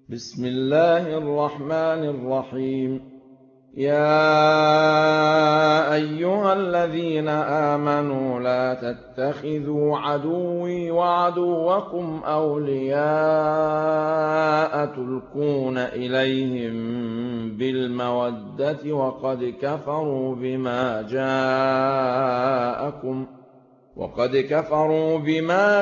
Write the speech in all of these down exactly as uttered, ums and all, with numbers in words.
بسم الله الرحمن الرحيم يا أيها الذين آمنوا لا تتخذوا عدوي وعدوكم أولياء تلقون إليهم بالمودة وقد كفروا بما جاءكم وقد كفروا بما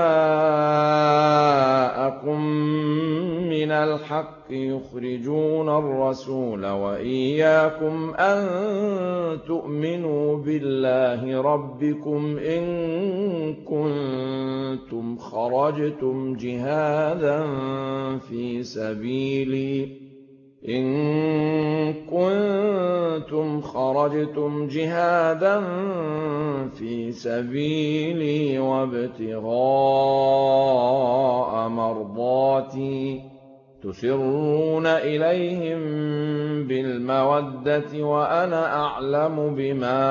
جاءكم من الحق يخرجون الرسول وإياكم أن تؤمنوا بالله ربكم إن كنتم خرجتم جهادا في سبيلي إن كنتم خرجتم جهادا في سبيلي وابتغاء مرضاتي تسرون إليهم بالمودة وأنا أعلم بما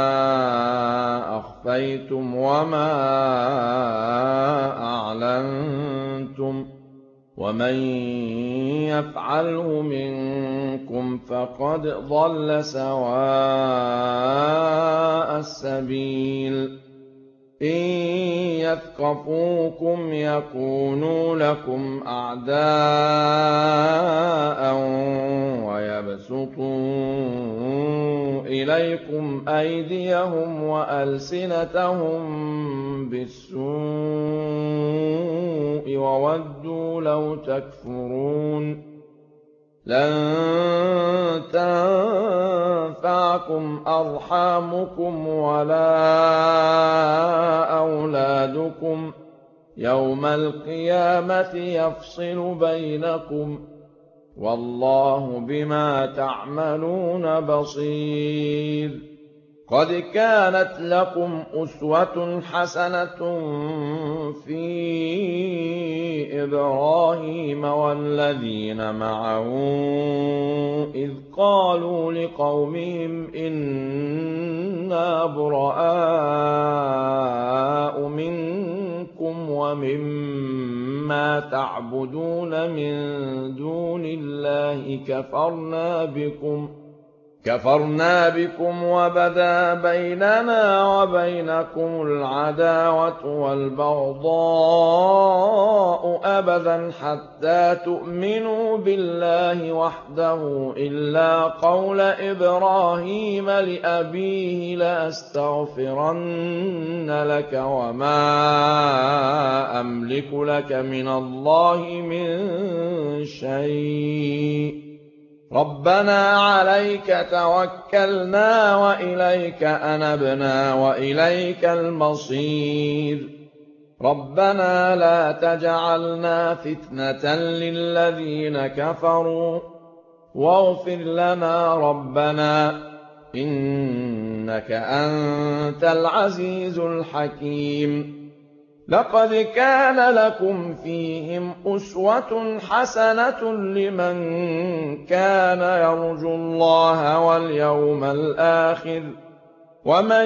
أخفيتم وما أعلنتم ومن يفعله منكم فقد ضل سواء السبيل إن يثقفوكم يكونوا لكم أعداء ويبسطوا إليكم أيديهم وألسنتهم بالسوء وودوا لو تكفرون لن تنفعكم أرحامكم ولا أولادكم يوم القيامة يفصل بينكم والله بما تعملون بصير قد كانت لكم أسوة حسنة في إبراهيم والذين معه إذ قالوا لقومهم إنا براء منكم ومما تعبدون من دون الله كفرنا بكم كفرنا بكم وبدا بيننا وبينكم العداوة والبغضاء أبدا حتى تؤمنوا بالله وحده إلا قول إبراهيم لأبيه لأستغفرن لك وما أملك لك من الله من شيء ربنا عليك توكلنا وإليك أنبنا وإليك المصير ربنا لا تجعلنا فتنة للذين كفروا واغفر لنا ربنا إنك أنت العزيز الحكيم لقد كان لكم فيهم أسوة حسنة لمن كان يرجو الله واليوم الآخر ومن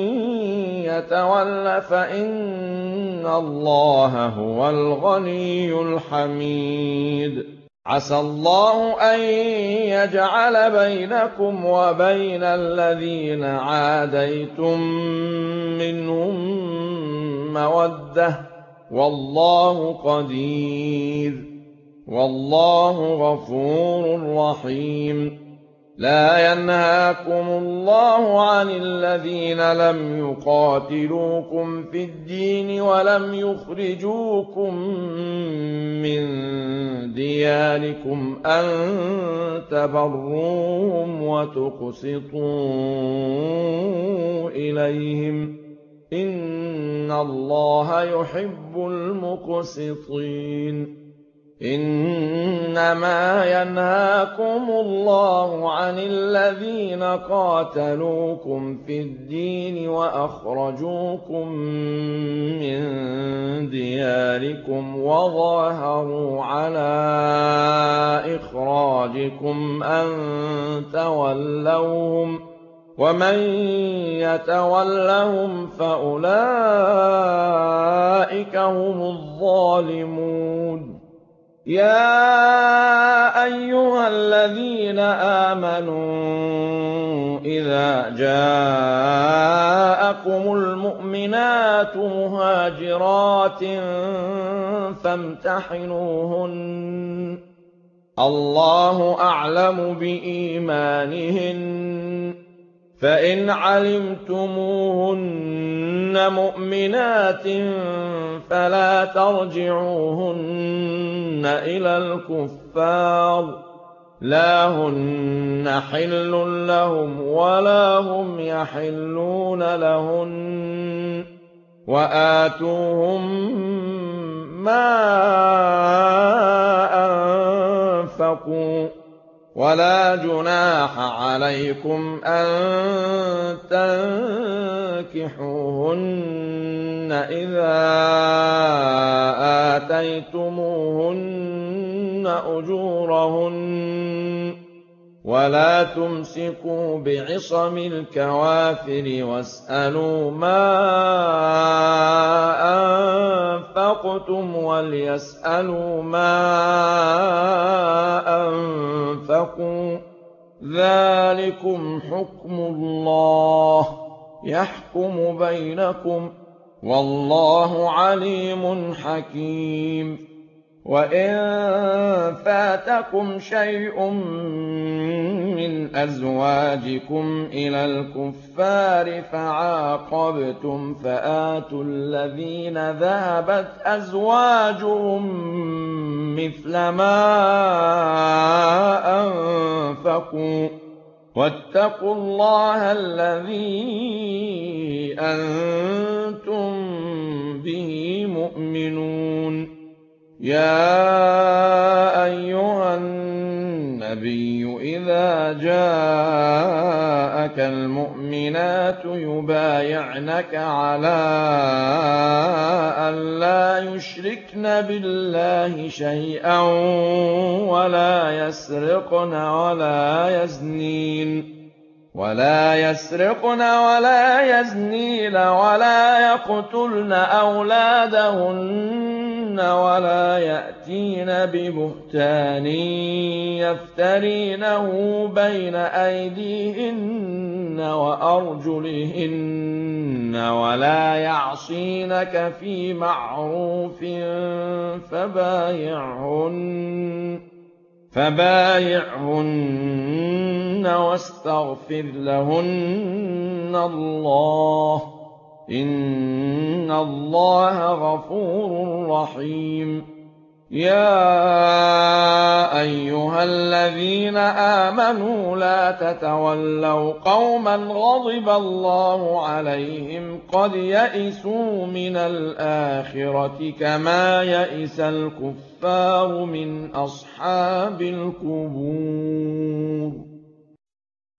يتول فإن الله هو الغني الحميد عسى الله أن يجعل بينكم وبين الذين عاديتم منهم مودة والله قدير والله غفور رحيم لا ينهاكم الله عن الذين لم يقاتلوكم في الدين ولم يخرجوكم من دياركم أن تبروهم وتقسطوا إليهم إن الله يحب المقسطين إنما ينهاكم الله عن الذين قاتلوكم في الدين وأخرجوكم من دياركم وظاهروا على إخراجكم أن تولوهم ومن يتولهم فأولئك هم الظالمون يَا أَيُّهَا الَّذِينَ آمَنُوا إِذَا جَاءَكُمُ الْمُؤْمِنَاتُ مُهَاجِرَاتٍ فَامْتَحِنُوهُنَّ ۖ اللَّهُ أَعْلَمُ بِإِيمَانِهِنَّ ۖ فَإِنْ عَلِمْتُمُوهُنَّ مُؤْمِنَاتٍ فَلَا تَرْجِعُوهُنَّ إِلَى الْكُفَّارِ ۖ لَا هُنَّ حِلٌّ لَّهُمْ وَلَا هُمْ يَحِلُّونَ لَهُنَّ ۖ وَآتُوهُم مَّا أَنفَقُوا ۚ وَلَا جُنَاحَ عَلَيْكُمْ أَن تَنكِحُوهُنَّ إِذَا آتَيْتُمُوهُنَّ أُجُورَهُنَّ ۚ وَلَا تُمْسِكُوا بِعِصَمِ الْكَوَافِرِ وَاسْأَلُوا مَا أَنفَقْتُمْ وَلْيَسْأَلُوا مَا أَنفَقُوا ۚ ذَٰلِكُمْ حُكْمُ اللَّهِ ۖ يَحْكُمُ بَيْنَكُمْ ۚ وَاللَّهُ عَلِيمٌ حَكِيمٌ. وَإِن فَاتَكُمْ شَيْءٌ مِّنْ أَزْوَاجِكُمْ إِلَى الْكُفَّارِ فَعَاقَبْتُمْ فَآتُوا الَّذِينَ ذَهَبَتْ أَزْوَاجُهُم مِّثْلَ مَا أَنفَقُوا ۚ وَاتَّقُوا اللَّهَ الَّذِي أَنتُم بِهِ مُؤْمِنُونَ. يَا أَيُّهَا النَّبِيُّ إِذَا جَاءَكَ الْمُؤْمِنَاتُ يُبَايِعْنَكَ عَلَىٰ أَن لَّا يُشْرِكْنَ بِاللَّهِ شَيْئًا وَلَا يَسْرِقْنَ وَلَا يَزْنِينَ وَلَا يَسْرِقْنَ وَلَا يَزْنِينَ وَلَا يَقْتُلْنَ أَوْلَادَهُنَّ وَلَا يَأْتِينَ بِبُهْتَانٍ يَفْتَرِينَهُ بَيْنَ أَيْدِيهِنَّ وَأَرْجُلِهِنَّ وَلَا يَعْصِينَكَ فِي مَعْرُوفٍ فَبَايِعْهُنَّ فَبَايِعْهُنَّ وَاسْتَغْفِرْ لَهُنَّ اللَّهَ ۖ إِنَّ اللَّهَ غَفُورٌ رَّحِيمٌ. يَا أَيُّهَا الَّذِينَ آمَنُوا لَا تَتَوَلَّوْا قَوْمًا غَضِبَ اللَّهُ عَلَيْهِمْ قَدْ يَئِسُوا مِنَ الْآخِرَةِ كَمَا يَئِسَ الْكُفَّارُ مِنْ أَصْحَابِ الْقُبُورِ.